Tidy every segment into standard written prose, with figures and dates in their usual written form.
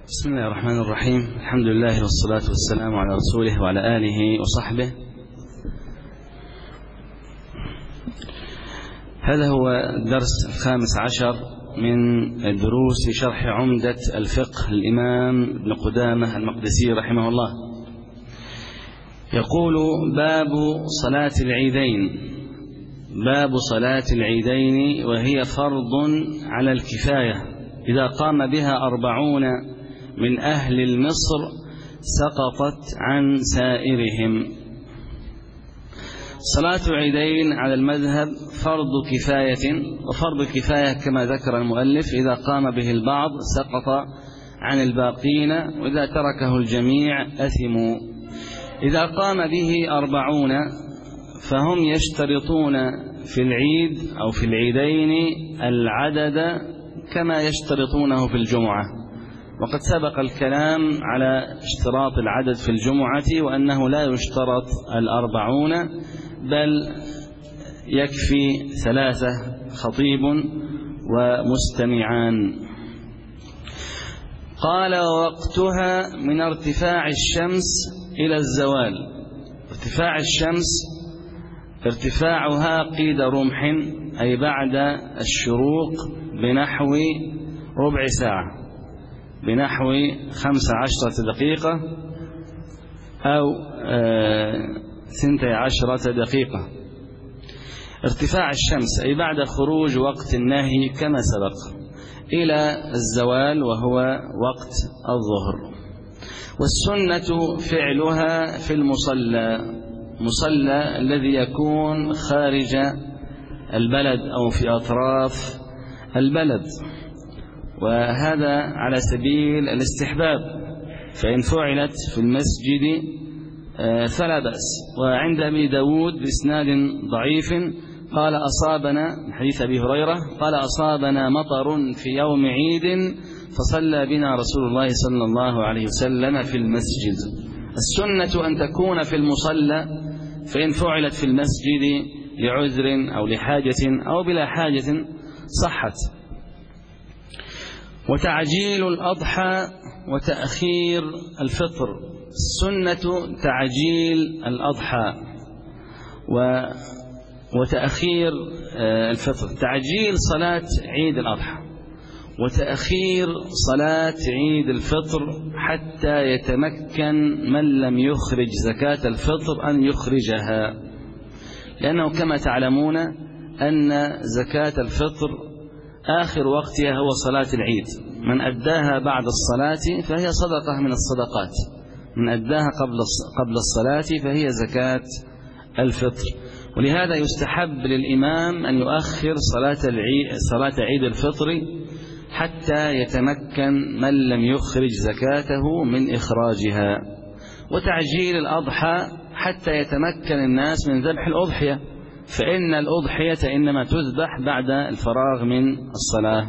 بسم الله الرحمن الرحيم. الحمد لله والصلاة والسلام على رسوله وعلى آله وصحبه. هذا هو الدرس 15 من دروس شرح عمدة الفقه للإمام ابن قدامة المقدسي رحمه الله. يقول: باب صلاة العيدين. باب صلاة العيدين، وهي فرض على الكفاية، إذا قام بها 40 من أهل المصر سقطت عن سائرهم. صلاة العيدين على المذهب فرض كفاية، وفرض الكفاية كما ذكر المؤلف إذا قام به البعض سقط عن الباقين، وإذا تركه الجميع أثموا. إذا قام به 40 فهم يشترطون في العيد أو في العيدين العدد كما يشترطونه في الجمعة، وقد سبق الكلام على اشتراط العدد في الجمعة، وأنه لا يشترط 40 بل يكفي 3 خطيب ومستمعان. قال: ووقتها من ارتفاع الشمس إلى الزوال. ارتفاع الشمس ارتفاعها قيد رمح، أي بعد الشروق بنحو ربع ساعة، بنحو 15 دقيقة أو 12 دقيقة. ارتفاع الشمس أي بعد خروج وقت النهي كما سبق إلى الزوال، وهو وقت الظهر. والسنة فعلها في المصلى، مصلى الذي يكون خارج البلد أو في أطراف البلد، وهذا على سبيل الاستحباب، فإن فعلت في المسجد فلا بأس. وعند أبي داود بإسناد ضعيف قال: أصابنا، حديث أبي هريرة قال: أصابنا مطر في يوم عيد فصلى بنا رسول الله صلى الله عليه وسلم في المسجد. السنة أن تكون في المصلى، فإن فعلت في المسجد لعذر أو لحاجة أو بلا حاجة صحت. وتعجيل الأضحى وتأخير الفطر. السنة تعجيل الأضحى وتأخير الفطر. تعجيل صلاة عيد الأضحى وتأخير صلاة عيد الفطر حتى يتمكن من لم يخرج زكاة الفطر أن يخرجها، لأنه كما تعلمون أن زكاة الفطر آخر وقتها هو صلاة العيد. من أداها بعد الصلاة فهي صدقة من الصدقات، من أداها قبل الصلاة فهي زكاة الفطر. ولهذا يستحب للإمام أن يؤخر صلاة عيد الفطر حتى يتمكن من لم يخرج زكاته من إخراجها. وتعجيل الأضحى حتى يتمكن الناس من ذبح الأضحية، فإن الأضحية إنما تذبح بعد الفراغ من الصلاة.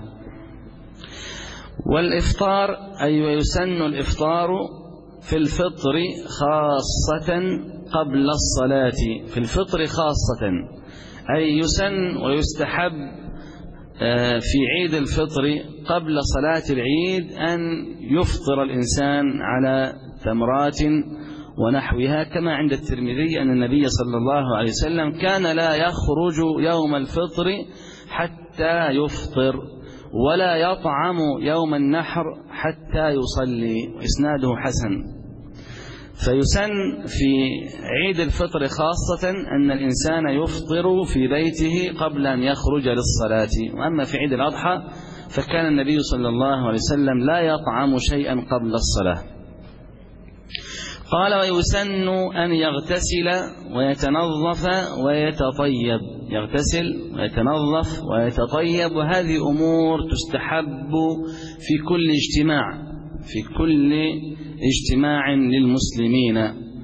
والإفطار أي يسن الإفطار في الفطر خاصة قبل الصلاة. في الفطر خاصة أي يسن ويستحب في عيد الفطر قبل صلاة العيد أن يفطر الإنسان على تمرات ونحوها، كما عند الترمذي أن النبي صلى الله عليه وسلم كان لا يخرج يوم الفطر حتى يفطر ولا يطعم يوم النحر حتى يصلي، وإسناده حسن. فيسن في عيد الفطر خاصة أن الإنسان يفطر في بيته قبل أن يخرج للصلاة. وأما في عيد الأضحى فكان النبي صلى الله عليه وسلم لا يطعم شيئا قبل الصلاة. قال: ويسن أن يغتسل ويتنظف ويتطيب. يغتسل ويتنظف ويتطيب، وهذه أمور تستحب في كل اجتماع للمسلمين.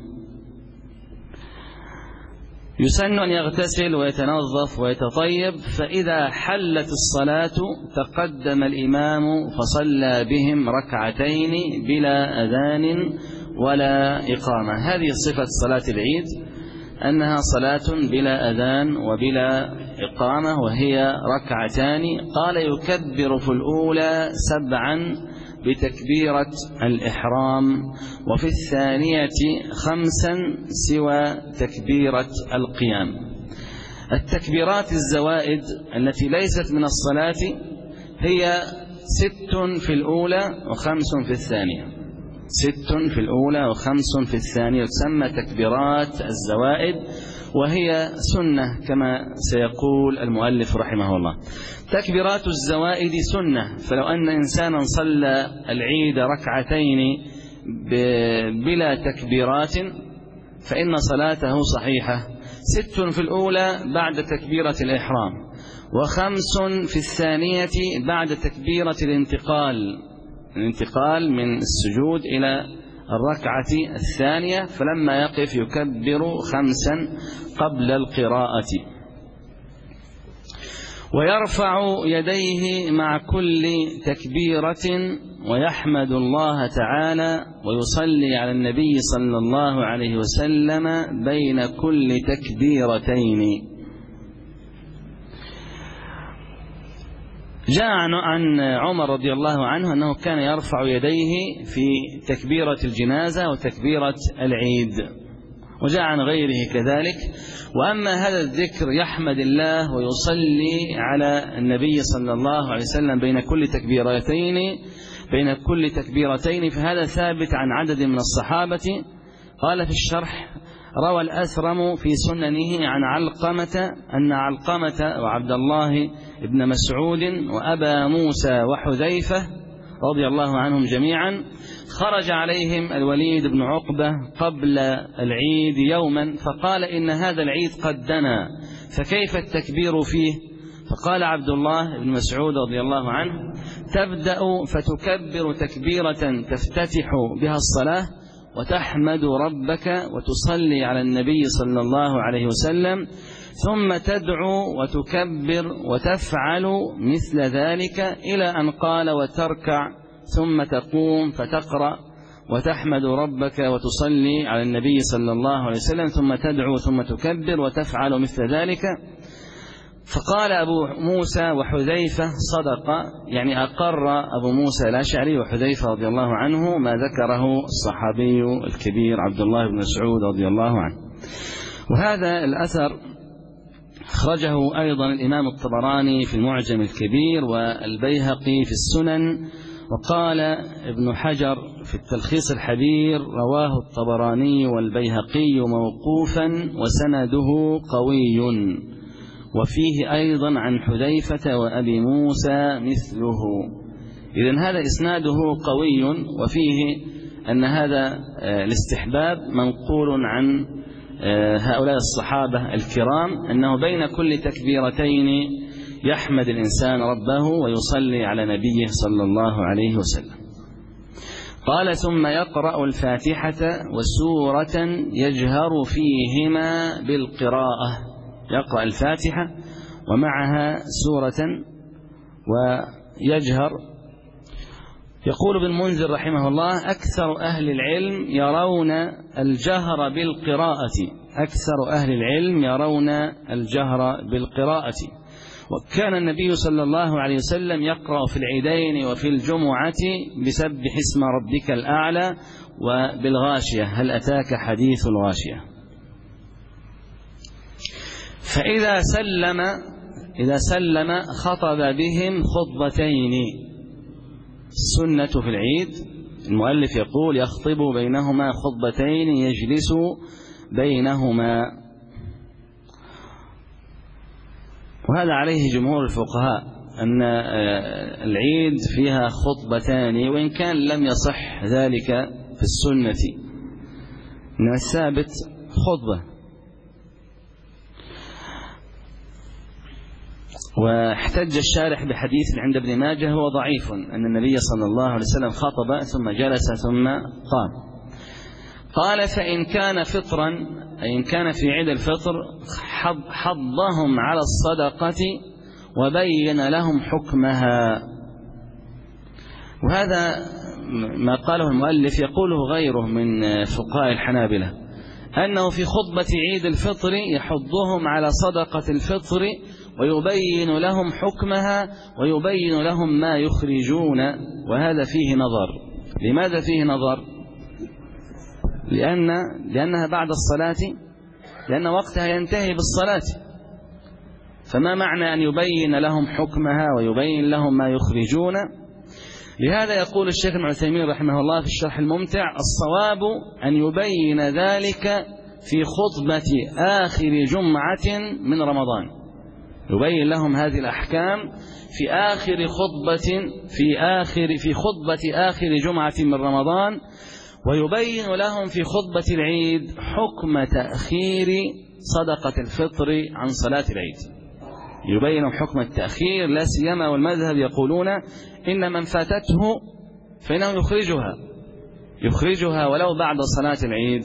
يسن أن يغتسل ويتنظف ويتطيب، فإذا حلت الصلاة تقدم الإمام فصلى بهم ركعتين بلا أذان ولا إقامة. هذه صفة صلاة العيد، أنها صلاة بلا أذان وبلا إقامة، وهي ركعتان. قال: يكبر في الأولى 7 بتكبيرة الإحرام، وفي الثانية 5 سوى تكبيرة القيام. التكبيرات الزوائد التي ليست من الصلاة هي 6 في الأولى و5 في الثانية، 6 في الأولى و5 في الثانية، تسمى تكبيرات الزوائد، وهي سنة كما سيقول المؤلف رحمه الله. تكبيرات الزوائد سنة، فلو أن إنسانا صلى العيد ركعتين بلا تكبيرات فإن صلاته صحيحة. 6 في الأولى بعد تكبيرة الإحرام، و5 في الثانية بعد تكبيرة الانتقال من السجود إلى الركعة الثانية، فلما يقف يكبر 5 قبل القراءة، ويرفع يديه مع كل تكبيرة ويحمد الله تعالى ويصلي على النبي صلى الله عليه وسلم بين كل تكبيرتين. جاء عن عمر رضي الله عنه أنه كان يرفع يديه في تكبيرة الجنازة وتكبيرة العيد، وجاء عن غيره كذلك. وأما هذا الذكر يحمد الله ويصلي على النبي صلى الله عليه وسلم بين كل تكبيرتين فهذا ثابت عن عدد من الصحابة. قال في الشرح: روى الأثرم في سننه عن علقمة أن علقمة وعبد الله بن مسعود وأبا موسى وحذيفة رضي الله عنهم جميعا خرج عليهم الوليد بن عقبة قبل العيد يوما فقال: إن هذا العيد قد دنا فكيف التكبير فيه؟ فقال عبد الله بن مسعود رضي الله عنه: تبدأ فتكبر تكبيرة تفتتح بها الصلاة وتحمد ربك وتصلي على النبي صلى الله عليه وسلم، ثم تدعو وتكبر وتفعل مثل ذلك إلى أن قال: وتركع ثم تقوم فتقرأ وتحمد ربك وتصلي على النبي صلى الله عليه وسلم، ثم تدعو ثم تكبر وتفعل مثل ذلك. فقال أبو موسى وحذيفة: صدق، يعني أقر أبو موسى الأشعري وحذيفة رضي الله عنه ما ذكره الصحابي الكبير عبد الله بن مسعود رضي الله عنه. وهذا الأثر أخرجه أيضا الإمام الطبراني في المعجم الكبير والبيهقي في السنن. وقال ابن حجر في التلخيص الحبير: رواه الطبراني والبيهقي موقوفا وسنده قوي، وفيه أيضا عن حذيفة وأبي موسى مثله. إذن هذا إسناده قوي، وفيه أن هذا الاستحباب منقول عن هؤلاء الصحابة الكرام أنه بين كل تكبيرتين يحمد الإنسان ربه ويصلي على نبيه صلى الله عليه وسلم. قال: ثم يقرأ الفاتحة وسورة يجهر فيهما بالقراءة، يقرأ الفاتحة ومعها سورة ويجهر. يقول ابن المنذر رحمه الله: أكثر أهل العلم يرون الجهر بالقراءة، أكثر أهل العلم يرون الجهر بالقراءة. وكان النبي صلى الله عليه وسلم يقرأ في العيدين وفي الجمعة بسبح اسم ربك الأعلى وبالغاشية، هل أتاك حديث الغاشية. فإذا سلم خطب بهم خطبتين. السنة في العيد المؤلف يقول: يخطب بينهما خطبتين يجلس بينهما. وهذا عليه جمهور الفقهاء أن العيد فيها خطبتان، وإن كان لم يصح ذلك في السنة، إنما الثابت خطبة. واحتج الشارح بحديث عند ابن ماجه هو ضعيف أن النبي صلى الله عليه وسلم خطب ثم جلس ثم قام. قال: فإن كان فطرا، أي إن كان في عيد الفطر، حضهم على الصدقة وبين لهم حكمها. وهذا ما قاله المؤلف يقوله غيره من فقهاء الحنابلة، أنه في خطبة عيد الفطر يحضهم على صدقة الفطر ويبين لهم حكمها ويبين لهم ما يخرجون. وهذا فيه نظر. لماذا فيه نظر؟ لأنها بعد الصلاة، لأن وقتها ينتهي بالصلاة. فما معنى أن يبين لهم حكمها ويبين لهم ما يخرجون؟ لهذا يقول الشيخ ابن عثيمين رحمه الله في الشرح الممتع: الصواب أن يبين ذلك في خطبة آخر جمعة من رمضان. يبين لهم هذه الأحكام في آخر خطبة في خطبة آخر جمعة من رمضان، ويبين لهم في خطبة العيد حكم تأخير صدقة الفطر عن صلاة العيد. يبين لهم حكم التأخير، لا سيما والمذهب يقولون إن من فاتته فإنه يخرجها ولو بعد صلاة العيد.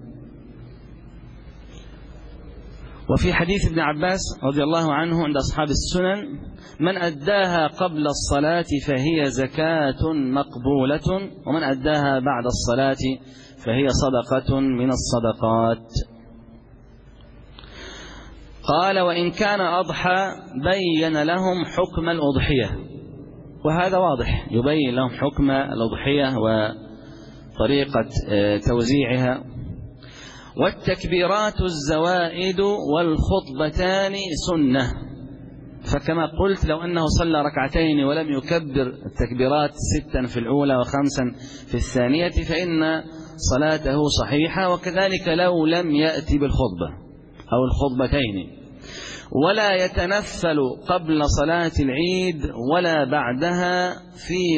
وفي حديث ابن عباس رضي الله عنه عند أصحاب السنن: من أداها قبل الصلاة فهي زكاة مقبولة، ومن أداها بعد الصلاة فهي صدقة من الصدقات. قال: وإن كان أضحى بين لهم حكم الأضحية. وهذا واضح، يبين لهم حكم الأضحية وطريقة توزيعها. والتكبيرات الزوائد والخطبتان سنة. فكما قلت، لو أنه صلى ركعتين ولم يكبر التكبيرات 6 في الأولى و5 في الثانية فإن صلاته صحيحة، وكذلك لو لم يأتي بالخطبة أو الخطبتين. ولا يتنفل قبل صلاة العيد ولا بعدها في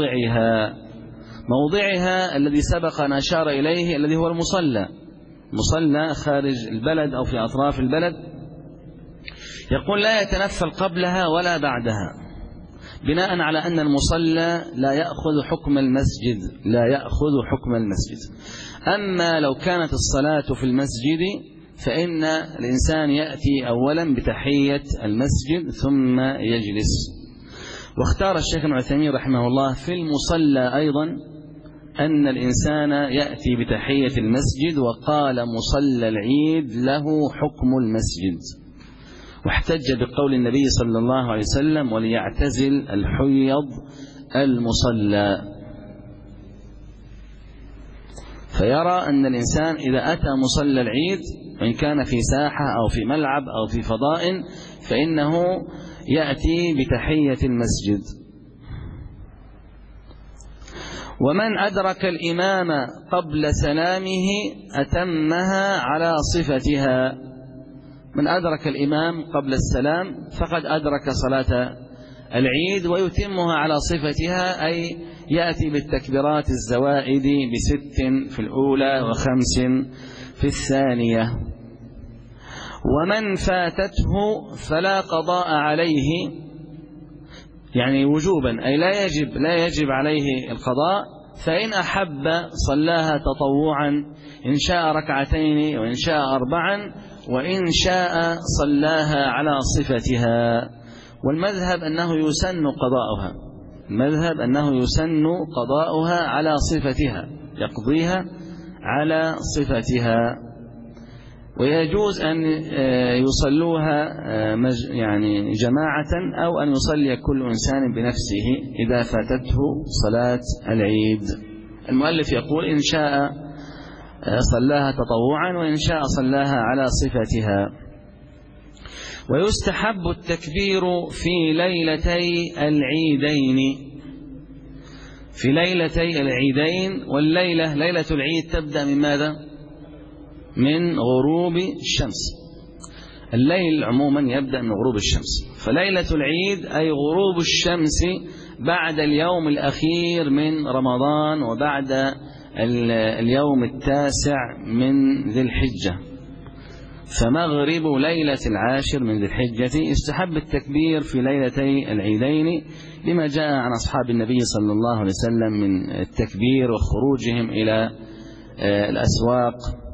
موضعها الذي سبق أن أشار إليه، الذي هو المصلى خارج البلد أو في أطراف البلد. يقول: لا يتنفل قبلها ولا بعدها، بناء على أن المصلى لا يأخذ حكم المسجد. أما لو كانت الصلاة في المسجد فإن الإنسان يأتي أولا بتحية المسجد ثم يجلس. واختار الشيخ ابن عثيمين رحمه الله في المصلى أيضا أن الإنسان يأتي بتحية المسجد، وقال: مصلى العيد له حكم المسجد. واحتج بقول النبي صلى الله عليه وسلم: وليعتزل الحيض المصلى. فيرى أن الإنسان إذا أتى مصلى العيد، وإن كان في ساحة أو في ملعب أو في فضاء، فإنه يأتي بتحية المسجد. ومن أدرك الإمام قبل سلامه أتمها على صفتها. من أدرك الإمام قبل السلام فقد أدرك صلاة العيد، ويتمها على صفتها، أي يأتي بالتكبيرات الزوائد ب6 في الأولى و5 في الثانية. ومن فاتته فلا قضاء عليه، يعني وجوبا، أي لا يجب عليه القضاء. فإن أحب صلاها تطوعا، إن شاء ركعتين وإن شاء 4، وإن شاء صلاها على صفتها. والمذهب أنه يسن قضاؤها على صفتها، يقضيها على صفتها. ويجوز أن يصلوها يعني جماعة، أو أن يصلي كل إنسان بنفسه إذا فاتته صلاة العيد. المؤلف يقول: إن شاء صلاها تطوعا وإن شاء صلاها على صفتها. ويستحب التكبير في ليلتي العيدين. والليلة ليلة العيد تبدأ من ماذا؟ من غروب الشمس. الليل عموما يبدأ من غروب الشمس، فليلة العيد أي غروب الشمس بعد اليوم الأخير من رمضان وبعد اليوم 9 من ذي الحجة. فمغرب ليلة 10 من ذي الحجة. يستحب التكبير في ليلتي العيدين لما جاء عن أصحاب النبي صلى الله عليه وسلم من التكبير وخروجهم إلى الأسواق.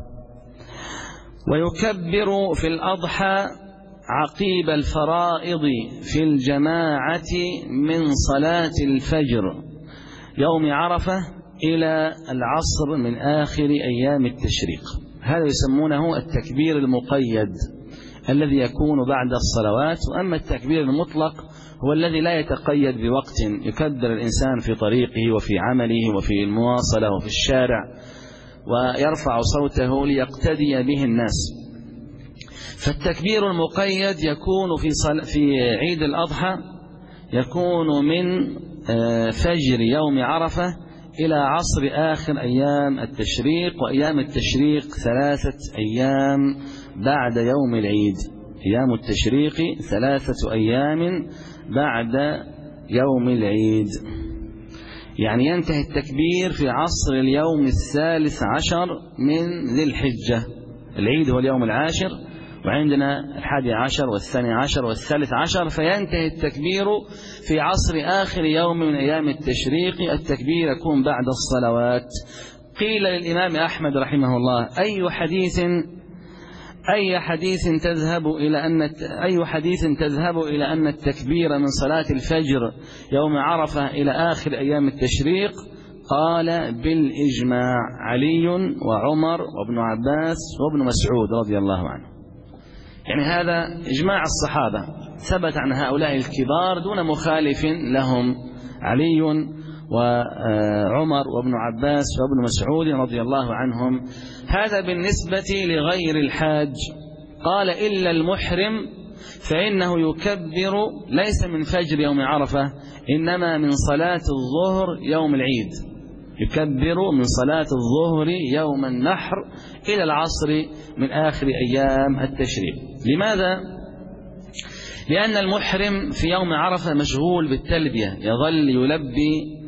ويكبر في الأضحى عقيب الفرائض في الجماعة من صلاة الفجر يوم عرفة إلى العصر من آخر أيام التشريق. هذا يسمونه التكبير المقيد، الذي يكون بعد الصلوات. وأما التكبير المطلق هو الذي لا يتقيد بوقت، يكبر الإنسان في طريقه وفي عمله وفي المواصلة وفي الشارع، ويرفع صوته ليقتدي به الناس. فالتكبير المقيد يكون في عيد الأضحى يكون من فجر يوم عرفة إلى عصر آخر أيام التشريق، وأيام التشريق 3 أيام بعد يوم العيد. أيام التشريق 3 أيام بعد يوم العيد، يعني ينتهي التكبير في عصر اليوم 13 من ذي الحجة. العيد هو اليوم 10، وعندنا 11 و12 و13، فينتهي التكبير في عصر آخر يوم من أيام التشريق. التكبير يكون بعد الصلوات. قيل للإمام أحمد رحمه الله: أي حديث تذهب إلى أن التكبير من صلاة الفجر يوم عرفة إلى آخر أيام التشريق؟ قال: بالإجماع علي وعمر وابن عباس وابن مسعود رضي الله عنه. يعني هذا إجماع الصحابة، ثبت عن هؤلاء الكبار دون مخالف لهم، علي وعمر وابن عباس وابن مسعود رضي الله عنهم. هذا بالنسبة لغير الحاج. قال: إلا المحرم فإنه يكبر ليس من فجر يوم عرفة، إنما من صلاة الظهر يوم العيد، يكبر من صلاة الظهر يوم النحر إلى العصر من آخر أيام التشريق. لماذا؟ لأن المحرم في يوم عرفة مشغول بالتلبية، يظل يلبي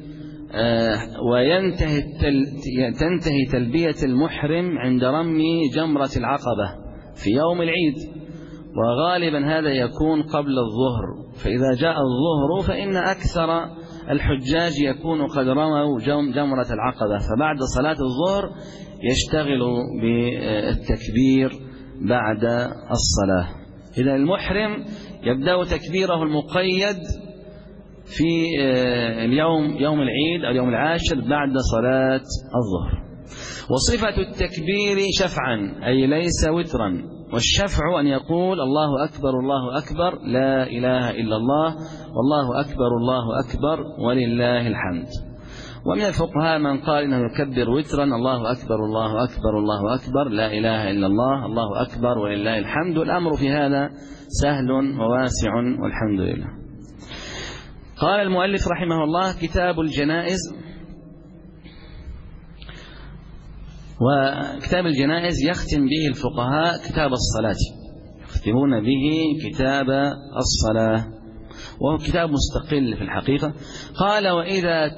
وتنتهي تلبية المحرم عند رمي جمرة العقبة في يوم العيد، وغالبا هذا يكون قبل الظهر. فإذا جاء الظهر فإن أكثر الحجاج يكون قد رموا جمرة العقبة، فبعد صلاة الظهر يشتغل بالتكبير بعد الصلاة. إذا المحرم يبدأ تكبيره المقيد في يوم العيد أو يوم 10 بعد صلاة الظهر. وصفة التكبير شفعا، أي ليس وترا. والشفع أن يقول: الله أكبر الله أكبر، لا إله إلا الله، والله أكبر الله أكبر، ولله الحمد. ومن الفقهاء من قال إنه يكبر وترا: الله أكبر الله أكبر الله أكبر، لا إله إلا الله، الله أكبر، ولله الحمد. الأمر في هذا سهل وواسع والحمد لله. قال المؤلف رحمه الله: كتاب الجنائز. وكتاب الجنائز يختم به الفقهاء كتاب الصلاة، يختمون به كتاب الصلاة، وهو كتاب مستقل في الحقيقة. قال: وإذا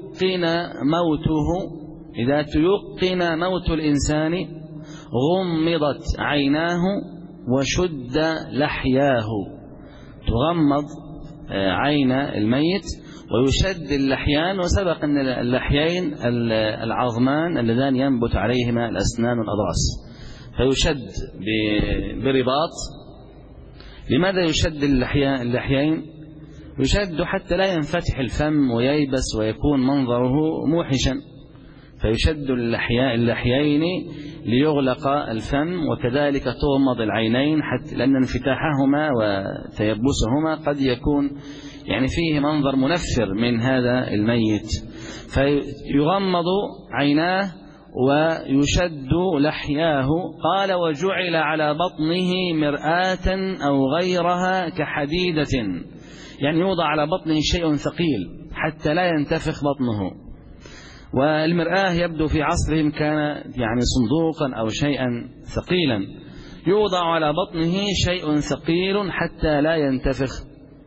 تيقن موت الإنسان غمضت عيناه وشد لحياه. تغمض عين الميت ويشد اللحيان. وسبق أن اللحيين العظمان اللذان ينبت عليهما الأسنان والأضراس، فيشد برباط. لماذا يشد اللحيين؟ يشد حتى لا ينفتح الفم وييبس ويكون منظره موحشا، فيشد اللحيين ليغلق الفم، وكذلك تغمض العينين حتى لأن انفتاحهما وتيبسهما قد يكون يعني فيه منظر منفر من هذا الميت. فيغمض عيناه ويشد لحياه. قال: وجعل على بطنه مرآة أو غيرها كحديدة، يعني يوضع على بطنه شيء ثقيل حتى لا ينتفخ بطنه. والمرآة يبدو في عصرهم كان يعني صندوقا أو شيئا ثقيلا، يوضع على بطنه شيء ثقيل حتى لا ينتفخ.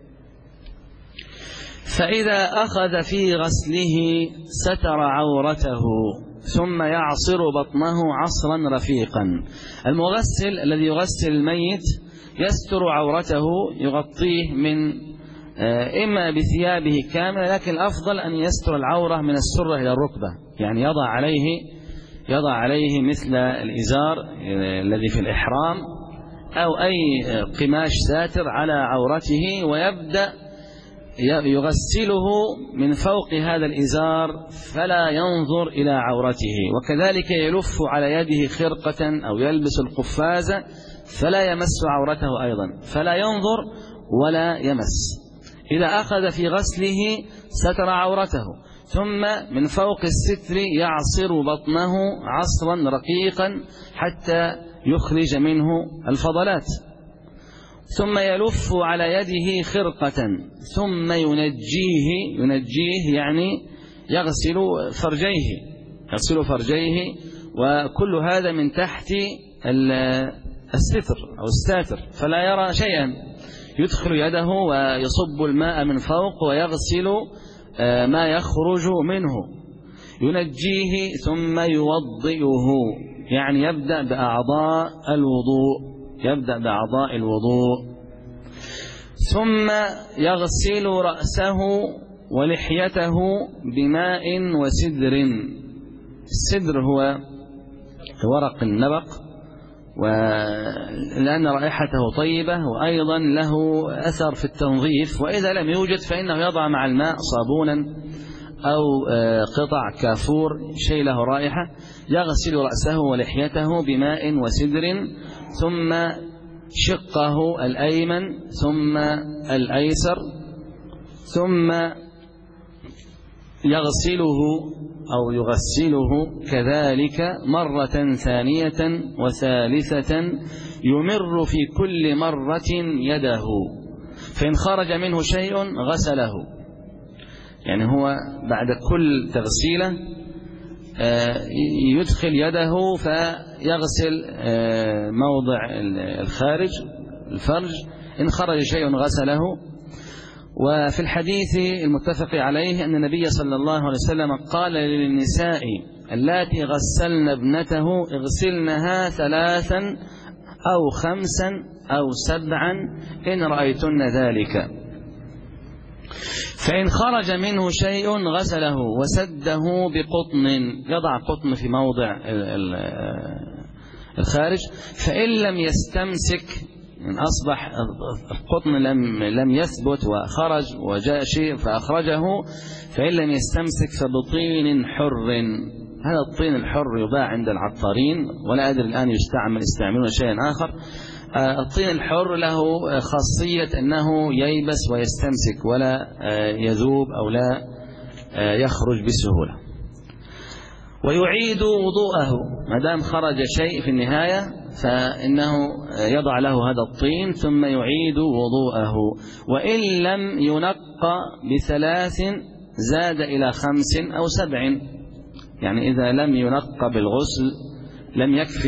فإذا أخذ في غسله ستر عورته ثم يعصر بطنه عصرا رفيقا. المغسل الذي يغسل الميت يستر عورته، يغطيه من إما بثيابه كاملة، لكن الأفضل أن يستر العورة من السرة إلى الركبة، يعني يضع عليه مثل الإزار الذي في الإحرام أو أي قماش ساتر على عورته، ويبدأ يغسله من فوق هذا الإزار فلا ينظر إلى عورته. وكذلك يلف على يده خرقة أو يلبس القفازة فلا يمس عورته أيضا، فلا ينظر ولا يمس. إذا أخذ في غسله ستر عورته، ثم من فوق الستر يعصر بطنه عصرا رقيقا حتى يخرج منه الفضلات، ثم يلف على يده خرقة، ثم ينجيه يعني يغسل فرجيه، وكل هذا من تحت الستر أو الساتر، فلا يرى شيئا. يدخل يده ويصب الماء من فوق ويغسل ما يخرج منه، ينجيه ثم يوضئه، يعني يبدأ بأعضاء الوضوء، ثم يغسل رأسه ولحيته بماء وسدر. السدر هو ورق النبق، ولأن رائحته طيبة وأيضا له أثر في التنظيف، وإذا لم يوجد فإنه يضع مع الماء صابونا أو قطع كافور شيء له رائحة. يغسل رأسه ولحيته بماء وسدر، ثم شقه الأيمن ثم الأيسر، ثم يغسله كذلك مرة ثانية وثالثة، يمر في كل مرة يده، فإن خرج منه شيء غسله. يعني هو بعد كل تغسيلة يدخل يده فيغسل موضع الفرج، إن خرج شيء غسله. وفي الحديث المتفق عليه أن النبي صلى الله عليه وسلم قال للنساء اللاتي غسلن ابنته اغسلنها 3 أو 5 أو 7 إن رأيتن ذلك، فإن خرج منه شيء غسله وسده بقطن، يضع قطن في موضع الخارج، فإن لم يستمسك، إن أصبح القطن لم يثبت وخرج وجاء شيء فأخرجه، فإن لم يستمسك فبطين حر. هذا الطين الحر يباع عند العطارين، ولا أدري الآن يستعملون شيئا آخر. الطين الحر له خاصية أنه ييبس ويستمسك ولا يذوب أو لا يخرج بسهولة. ويعيد وضوءه، ما دام خرج شيء في النهاية فإنه يضع له هذا الطين ثم يعيد وضوءه. وإن لم ينقى ب3 زاد إلى 5 أو 7، يعني إذا لم ينقى بالغسل لم يكفي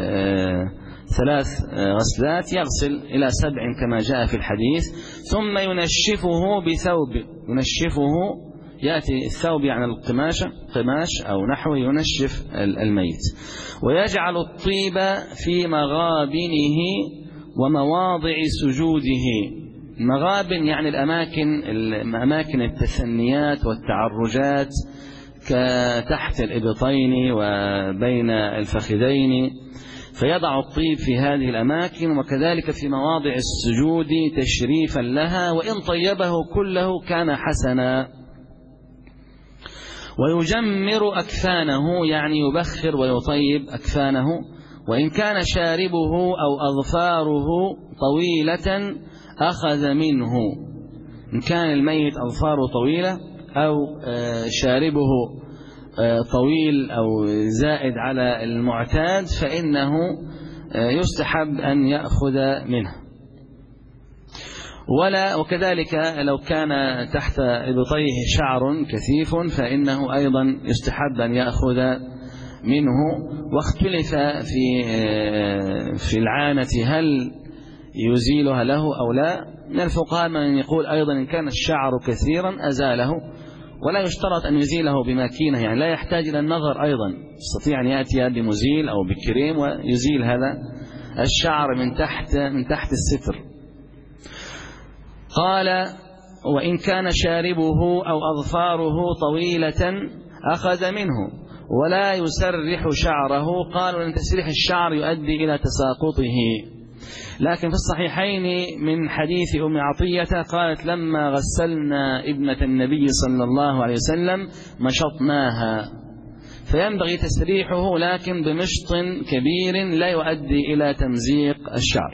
3 غسلات، يغسل إلى 7 كما جاء في الحديث، ثم ينشفه بثوب. ينشفه يأتي الثوب يعني قماش أو نحوه، ينشف الميت. ويجعل الطيب في مغابنه ومواضع سجوده. المغابن يعني أماكن التثنيات والتعرجات، كتحت الإبطين وبين الفخذين، فيضع الطيب في هذه الأماكن، وكذلك في مواضع السجود تشريفا لها، وإن طيبه كله كان حسنا. ويجمر أكفانه، يعني يبخر ويطيب أكفانه، وإن كان شاربه أو أظفاره طويلة أخذ منه. إن كان الميت أظفاره طويلة أو شاربه طويل أو زائد على المعتاد فإنه يستحب أن يأخذ منه. وكذلك لو كان تحت إبطيه شعر كثيف فإنه أيضا يستحب أن يأخذ منه. واختلف في العانة هل يزيلها له أو لا. من الفقهاء من يقول أيضا إن كان الشعر كثيرا أزاله، ولا يشترط أن يزيله بماكينة، يعني لا يحتاج إلى النظر أيضا، يستطيع أن يأتي بمزيل أو بكريم ويزيل هذا الشعر من تحت الستر. قال وإن كان شاربه أو أظفاره طويلة أخذ منه ولا يسرح شعره. قالوا أن تسريح الشعر يؤدي إلى تساقطه، لكن في الصحيحين من حديث أم عطية قالت لما غسلنا ابنة النبي صلى الله عليه وسلم مشطناها، فينبغي تسريحه لكن بمشط كبير لا يؤدي إلى تمزيق الشعر.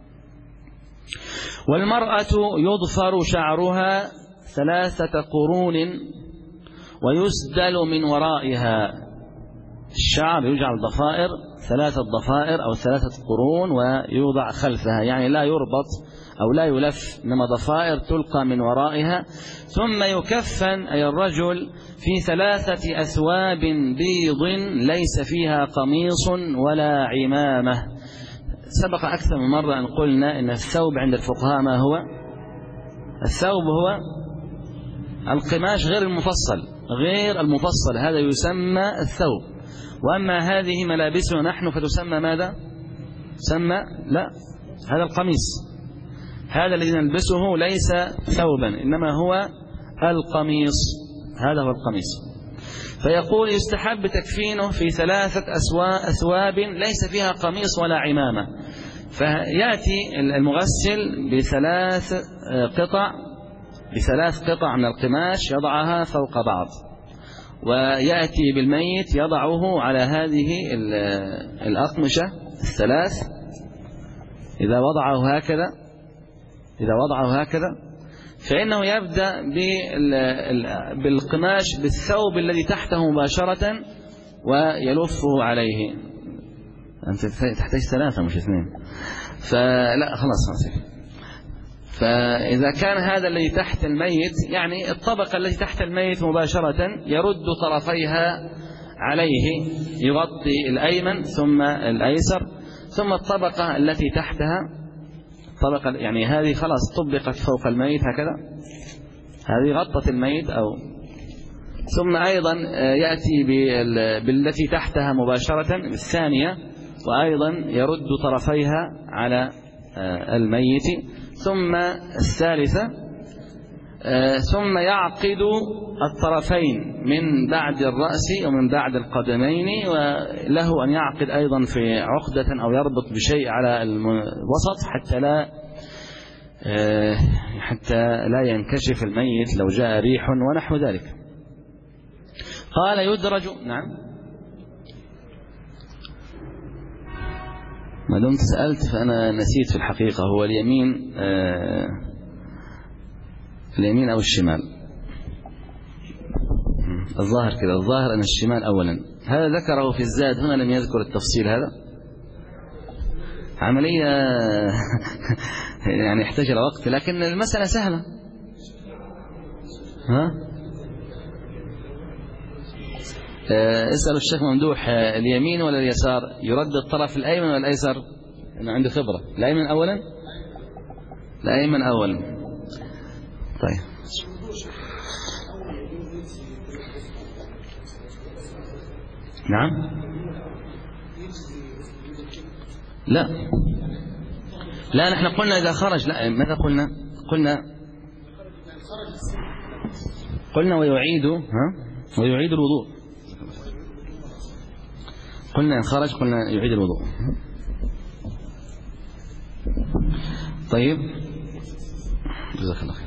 والمرأة يضفر شعرها 3 قرون ويسدل من ورائها. الشعر يجعل ضفائر 3 ضفائر أو 3 قرون ويوضع خلفها، يعني لا يربط أو لا يلف، إنما ضفائر تلقى من ورائها. ثم يكفن أي الرجل في 3 أثواب بيض ليس فيها قميص ولا عمامة. سبق أكثر من مرة أن قلنا إن الثوب عند الفقهاء ما هو؟ الثوب هو القماش غير المفصل، هذا يسمى الثوب. وأما هذه ملابسنا نحن فتسمى ماذا؟ تسمى لا، هذا القميص، هذا الذي نلبسه ليس ثوبا إنما هو القميص، هذا هو القميص. فيقول يستحب تكفينه في 3 أثواب ليس فيها قميص ولا عمامة. فيأتي المغسل ب3 قطع من القماش يضعها فوق بعض، ويأتي بالميت يضعه على هذه الأقمشة 3. إذا وضعه هكذا فإنه يبدأ بالقماش بالثوب الذي تحته مباشرة ويلفه عليه. أنت تحتاج 3 مش 2، فلا خلاص. فإذا كان هذا الذي تحت الميت، يعني الطبقة التي تحت الميت مباشرة، يرد طرفيها عليه، يغطي الأيمن ثم الأيسر، ثم الطبقة التي تحتها طبقة، يعني هذه خلاص طبقت فوق الميت هكذا، هذه غطت الميت، ثم أيضا يأتي بالتي تحتها مباشرة الثانية، وأيضا يرد طرفيها على الميت، ثم الثالثة، ثم يعقد الطرفين من بعد الرأس ومن بعد القدمين، وله أن يعقد أيضا في عقدة أو يربط بشيء على الوسط حتى لا ينكشف الميت لو جاء ريح ونحو ذلك. قال يدرج. نعم، ما دمت سألت فأنا نسيت في الحقيقة، هو اليمين أو الشمال؟ الظاهر أن الشمال أولا. هذا ذكره في الزاد هنا، لم يذكر التفصيل. هذا عملية يعني يحتاج إلى وقت، لكن المسألة سهلة. اسألوا الشيخ ممدوح، اليمين ولا اليسار؟ يرد الطرف الأيمن ولا الأيسر؟ أنا عندي خبرة. الأيمن أولا. طيب، نعم. لا نحن قلنا إذا خرج. لا، ماذا قلنا ويعيد الوضوء. قلنا إن خرج، قلنا يعيد الوضوء. طيب، جزاك الله خير.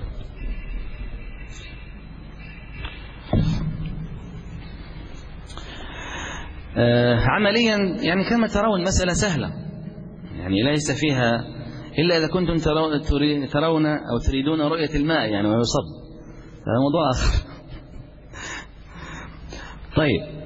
عمليا يعني كما ترون مسألة سهلة، يعني ليس فيها إلا إذا كنتم ترون أو تريدون رؤية الماء يعني ويصب، هذا موضوع آخر. طيب،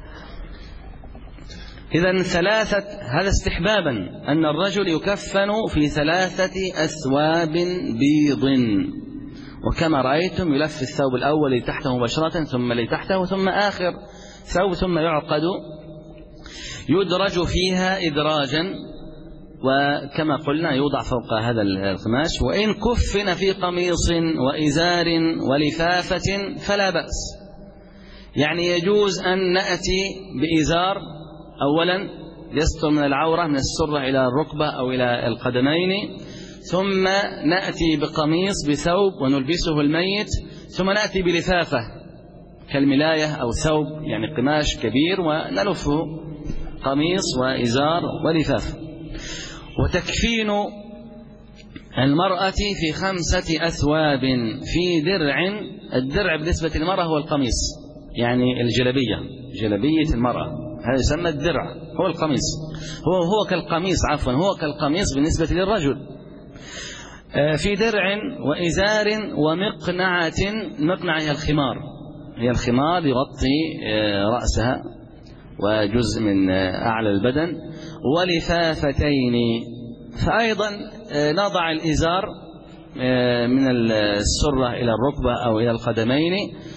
إذن 3، هذا استحبابا أن الرجل يكفن في 3 أثواب بيض، وكما رأيتم يلف الثوب الأول اللي تحته مباشرة، ثم اللي تحته، ثم آخر ثوب، ثم يعقد، يدرج فيها إدراجا، وكما قلنا يوضع فوق هذا القماش. وإن كفن في قميص وإزار ولفافة فلا بأس، يعني يجوز أن نأتي بإزار أولا يستر من العورة من السرة إلى الركبة أو إلى القدمين، ثم نأتي بقميص بثوب ونلبسه الميت، ثم نأتي بلفافة كالملاية أو ثوب يعني قماش كبير ونلفه، قميص وإزار ولفافة. وتكفين المرأة في 5 أثواب في درع. الدرع بالنسبة للمرأة هو القميص، يعني الجلبية، جلبية المرأة، هذا يسمى الدرع، هو القميص، هو كالقميص، عفوا هو كالقميص بالنسبة للرجل. في درع وإزار ومقنعة. المقنعة هي الخمار، هي الخمار يغطي رأسها وجزء من أعلى البدن، ولفافتين. فأيضا نضع الإزار من السرة إلى الركبة أو إلى القدمين،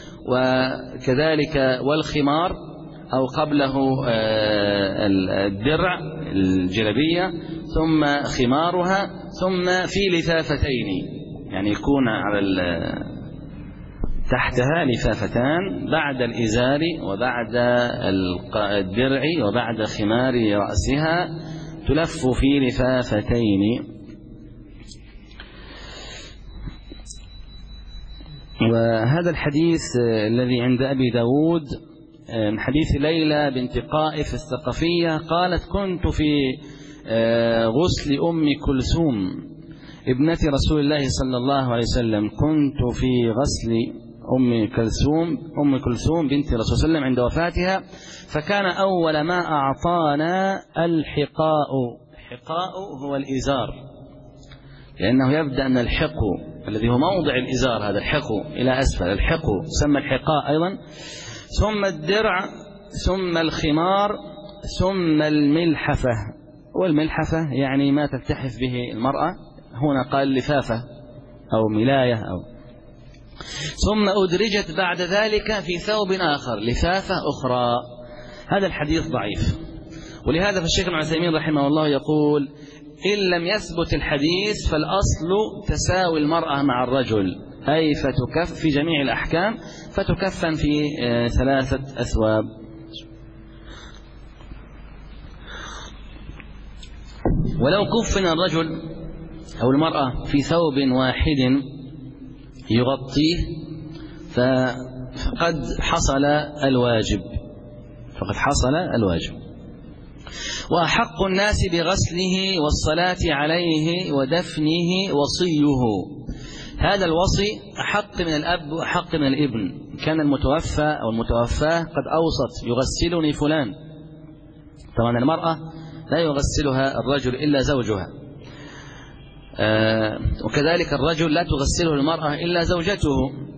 وكذلك والخمار أو قبله الدرع الجلبية ثم خمارها ثم في لفافتين، يعني يكون على تحتها لفافتان بعد الإزار وبعد الدرع وبعد خمار رأسها تلف في لفافتين. وهذا الحديث الذي عند أبي داود من حديث ليلى بنت قائف الثقفية قالت: كنت في غسل أم كلثوم ابنة رسول الله صلى الله عليه وسلم، كنت في غسل أم كلثوم بنت رسول الله صلى الله عليه وسلم عند وفاتها، فكان أول ما أعطانا الحقاء. الحقاء هو الإزار، لأنه يبدأ أن الحق الذي هو موضع الإزار، هذا الحق إلى أسفل، الحق يسمى الحقاء أيضا، ثم الدرع ثم الخمار ثم الملحفة. والملحفة يعني ما تلتحف به المرأة، هنا قال لفافة أو ملاية ثم أدرجت بعد ذلك في ثوب آخر لفافة أخرى. هذا الحديث ضعيف، ولهذا فالشيخ ابن عثيمين رحمه الله يقول: إن لم يثبت الحديث فالأصل تساوي المرأة مع الرجل، أي فتكف في جميع الأحكام، فتكفن في 3 أثواب. ولو كفن الرجل أو المرأة في ثوب واحد يغطيه فقد حصل الواجب، وأحق الناس بغسله والصلاة عليه ودفنه وصيه. هذا الوصي أحق من الأب وأحق من الابن. كان المتوفى أو المتوفاة قد أوصت: يغسلني فلان. طبعا المرأة لا يغسلها الرجل إلا زوجها، وكذلك الرجل لا تغسله المرأة إلا زوجته.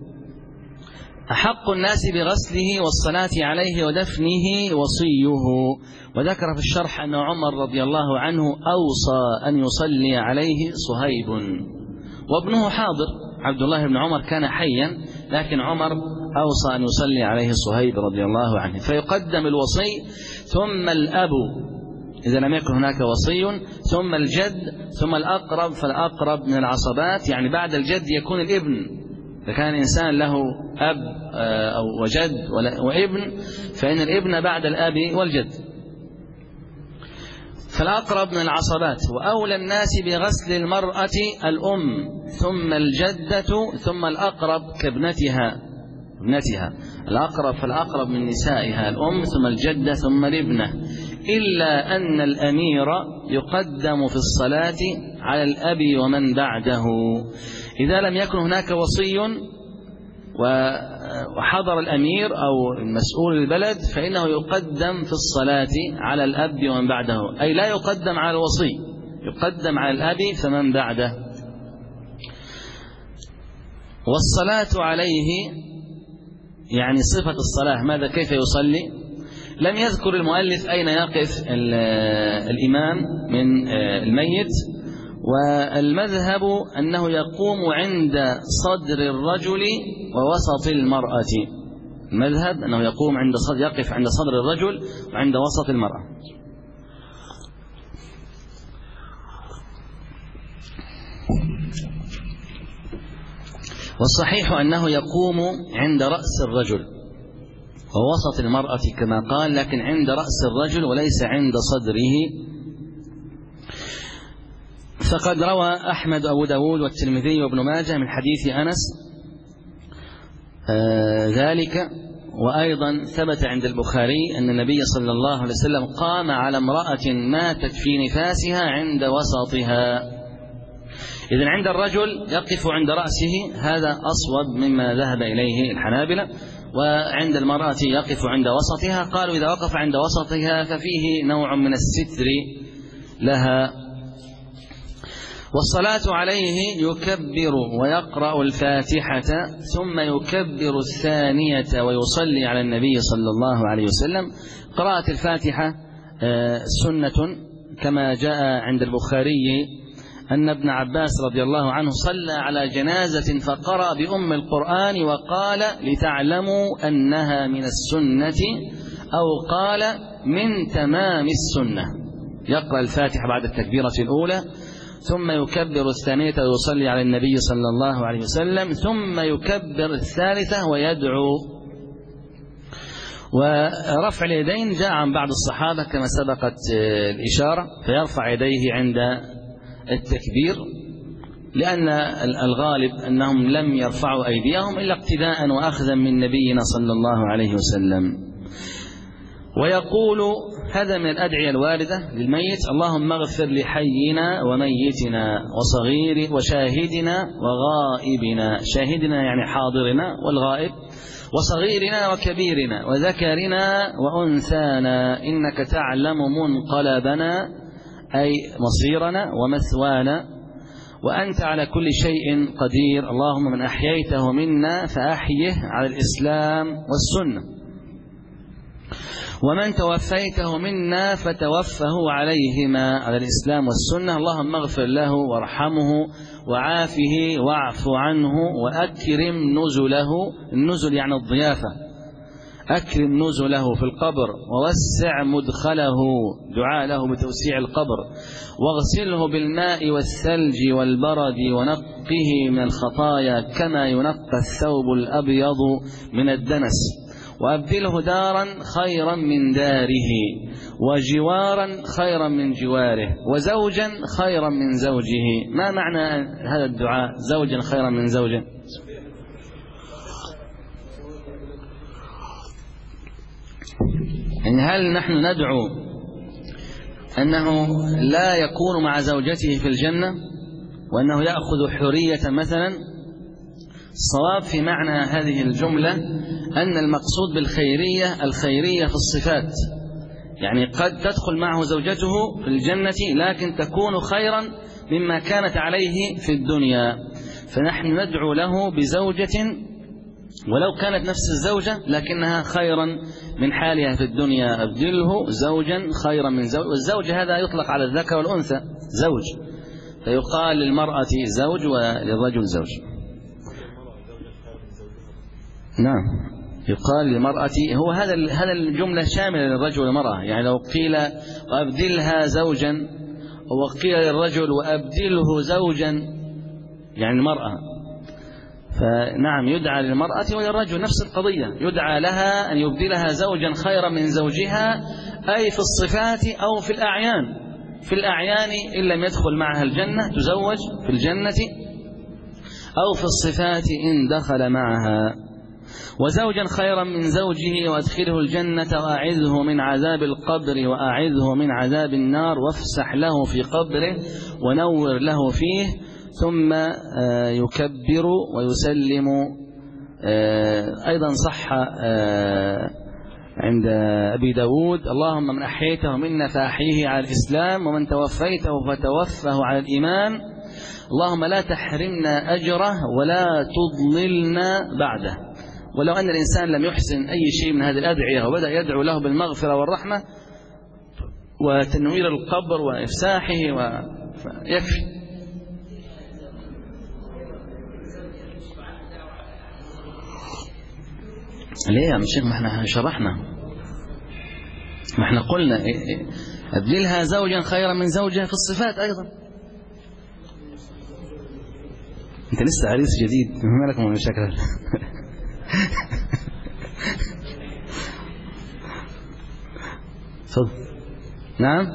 أحق الناس بغسله والصلاة عليه ودفنه وصيه. وذكر في الشرح أن عمر رضي الله عنه أوصى أن يصلي عليه صهيب، وابنه حاضر، عبد الله بن عمر كان حيا، لكن عمر أوصى أن يصلي عليه صهيب رضي الله عنه. فيقدم الوصي ثم الأب إذا لم يكن هناك وصي، ثم الجد، ثم الأقرب، فالأقرب من العصبات، يعني بعد الجد يكون الابن. إذا كان الإنسان له أب أو وجد وابن، فإن الابن بعد الأب والجد، فالأقرب من العصبات. وأولى الناس بغسل المرأة الأم ثم الجدة ثم الأقرب كابنتها، الأقرب فالأقرب من نسائها الأم ثم الجدة ثم الابنة، إلا أن الأمير يقدم في الصلاة على الأب ومن بعده. إذا لم يكن هناك وصي وحضر الأمير أو المسؤول البلد فإنه يقدم في الصلاة على الأب ومن بعده، أي لا يقدم على الوصي، يقدم على الأب فمن بعده. والصلاة عليه يعني صفة الصلاة، ماذا كيف يصلي؟ لم يذكر المؤلف أين يقف الإمام من الميت، والمذهب أنه يقوم عند صدر الرجل ووسط المرأة. المذهب أنه يقوم يقف عند صدر الرجل وعند وسط المرأة. والصحيح أنه يقوم عند رأس الرجل ووسط المرأة كما قال، لكن عند رأس الرجل وليس عند صدره. فقد روى أحمد وأبو داود والترمذي وابن ماجه من حديث أنس ذلك. وأيضا ثبت عند البخاري أن النبي صلى الله عليه وسلم قام على امرأة ماتت في نفاسها عند وسطها. إذن عند الرجل يقف عند رأسه، هذا أصوب مما ذهب إليه الحنابلة. وعند المرأة يقف عند وسطها. قالوا إذا وقف عند وسطها ففيه نوع من الستر لها. والصلاة عليه يكبر ويقرأ الفاتحة ثم يكبر الثانية ويصلي على النبي صلى الله عليه وسلم. قراءة الفاتحة سنة كما جاء عند البخاري أن ابن عباس رضي الله عنه صلى على جنازة فقرأ بأم القرآن وقال لتعلموا أنها من السنة، أو قال من تمام السنة. يقرأ الفاتحة بعد التكبيرة الأولى ثم يكبر الثانية ويصلي على النبي صلى الله عليه وسلم ثم يكبر الثالثة ويدعو. ورفع اليدين جاء عن بعض الصحابة كما سبقت الإشارة، فيرفع يديه عند التكبير، لأن الغالب أنهم لم يرفعوا أيديهم إلا اقتداء وأخذا من نبينا صلى الله عليه وسلم. ويقول هذا من الأدعية الواردة للميت: اللهم اغفر لحينا وميتنا وصغير وشاهدنا وغائبنا. شاهدنا يعني حاضرنا والغائب، وصغيرنا وكبيرنا وذكرنا وأنثانا، إنك تعلم منقلبنا أي مصيرنا ومثوانا، وأنت على كل شيء قدير. اللهم من أحييته منا فأحيه على الإسلام والسنة، ومن توفيته منا فتوفه عليهما على الإسلام والسنة. اللهم اغفر له وارحمه وعافه واعف عنه وأكرم نزله. النزل يعني الضيافة. أكرم نزله في القبر ووسع مدخله، دعاء له بتوسيع القبر. واغسله بالماء والثلج والبرد ونقه من الخطايا كما ينقى الثوب الأبيض من الدنس. وأبدله دارا خيرا من داره، وجوارا خيرا من جواره، وزوجا خيرا من زوجه. ما معنى هذا الدعاء زوجا خيرا من زوجه؟ يعني هل نحن ندعو أنه لا يكون مع زوجته في الجنة وأنه يأخذ حرية مثلا؟ الصواب في معنى هذه الجملة أن المقصود بالخيرية الخيرية في الصفات، يعني قد تدخل معه زوجته في الجنة لكن تكون خيرا مما كانت عليه في الدنيا. فنحن ندعو له بزوجة ولو كانت نفس الزوجة لكنها خيرا من حالها في الدنيا. أبدله زوجا خيرا من زوج. والزوج هذا يطلق على الذكر والأنثى زوج، فيقال للمرأة زوج وللرجل زوج. نعم، يقال للمرأة، هو هذا الجملة شاملة للرجل والمرأة. يعني لو قيل وأبدلها زوجا، وقيل للرجل وأبدله زوجا، يعني المرأة. فنعم يدعى للمرأة وللرجل نفس القضية، يدعى لها أن يبدلها زوجا خيرا من زوجها، أي في الصفات أو في الأعيان. في الأعيان إن لم يدخل معها الجنة تزوج في الجنة، أو في الصفات إن دخل معها. وزوجا خيرا من زوجه وأدخله الجنة وأعذه من عذاب القبر وأعذه من عذاب النار وافسح له في قبره ونور له فيه. ثم يكبر ويسلم. أيضا صح عند أبي داود: اللهم من أحييته منا فأحيه على الإسلام، ومن توفيته فتوفه على الإيمان. اللهم لا تحرمنا أجره ولا تضللنا بعده. ولو أن الإنسان لم يحسن أي شيء من هذه الأدعية وبدأ يدعو له بالمغفرة والرحمة وتنوير القبر وإفساحه يكفي. ليه يا شيخ؟ ما احنا شرحنا، ما احنا قلنا أبدلها زوجا خيرا من زوجها في الصفات أيضا. أنت لسه عريس جديد، ما لك من مشاكل. صدق. نعم،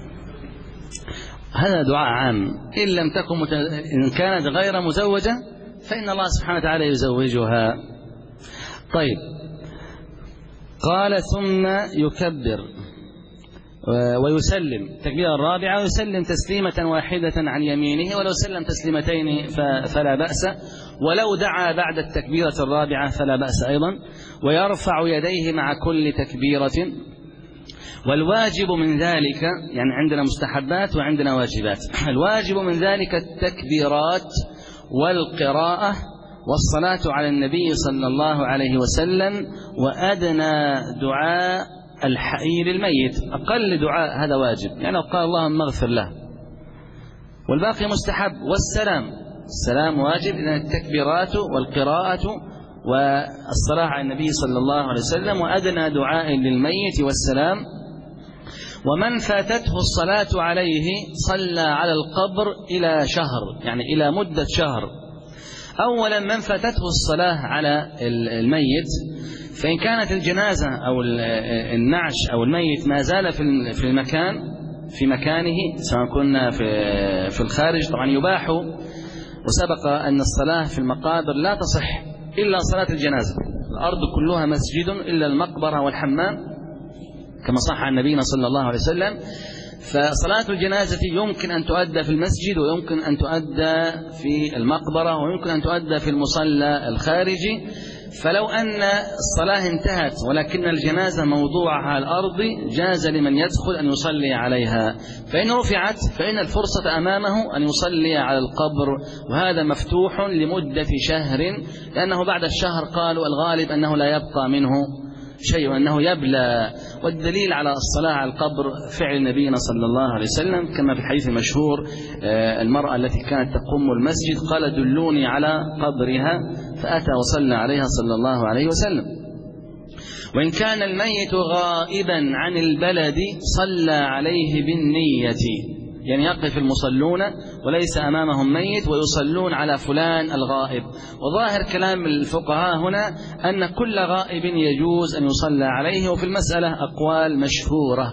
هذا دعاء عام. إن لم تكن إن كانت غير مزوجة فإن الله سبحانه وتعالى يزوجها. طيب، قال ثم يكبر ويسلم التكبيرة الرابعة ويسلم تسليمة واحدة عن يمينه، ولو سلم تسليمتين فلا بأس، ولو دعا بعد التكبيرة الرابعة فلا بأس أيضا، ويرفع يديه مع كل تكبيرة. والواجب من ذلك، يعني عندنا مستحبات وعندنا واجبات، الواجب من ذلك التكبيرات والقراءة والصلاة على النبي صلى الله عليه وسلم، وأدنى دعاء الحي للميت، أقل دعاء هذا واجب، يعني قال اللهم اغفر له، والباقي مستحب. السلام واجب، إذن التكبيرات والقراءة والصلاة على النبي صلى الله عليه وسلم، وأدنى دعاء للميت والسلام. ومن فاتته الصلاة عليه صلى على القبر إلى شهر، يعني إلى مدة شهر. أولا من فاتته الصلاة على الميت، فإن كانت الجنازة أو النعش أو الميت ما زال في مكانه، سواء كنا في الخارج، طبعا يباح، وسبق أن الصلاة في المقابر لا تصح إلا صلاة الجنازة، الأرض كلها مسجد إلا المقبرة والحمام كما صح عن نبينا صلى الله عليه وسلم. فصلاة الجنازة يمكن أن تؤدى في المسجد، ويمكن أن تؤدى في المقبرة، ويمكن أن تؤدى في المصلى الخارجي. فلو أن الصلاة انتهت ولكن الجنازة موضوعة على الأرض، جاز لمن يدخل أن يصلي عليها، فإن رفعت فإن الفرصة أمامه أن يصلي على القبر، وهذا مفتوح لمدة شهر، لأنه بعد الشهر قالوا الغالب أنه لا يبقى منه شيء وأنه يبلى. والدليل على الصلاة على القبر فعل نبينا صلى الله عليه وسلم، كما في الحديث المشهور المرأة التي كانت تقوم المسجد قال دلوني على قبرها، فأتى وصلى عليها صلى الله عليه وسلم. وإن كان الميت غائبا عن البلد صلى عليه بالنية، يعني يقف المصلون وليس أمامهم ميت ويصلون على فلان الغائب. وظاهر كلام الفقهاء هنا أن كل غائب يجوز أن يصلى عليه، وفي المسألة أقوال مشهورة،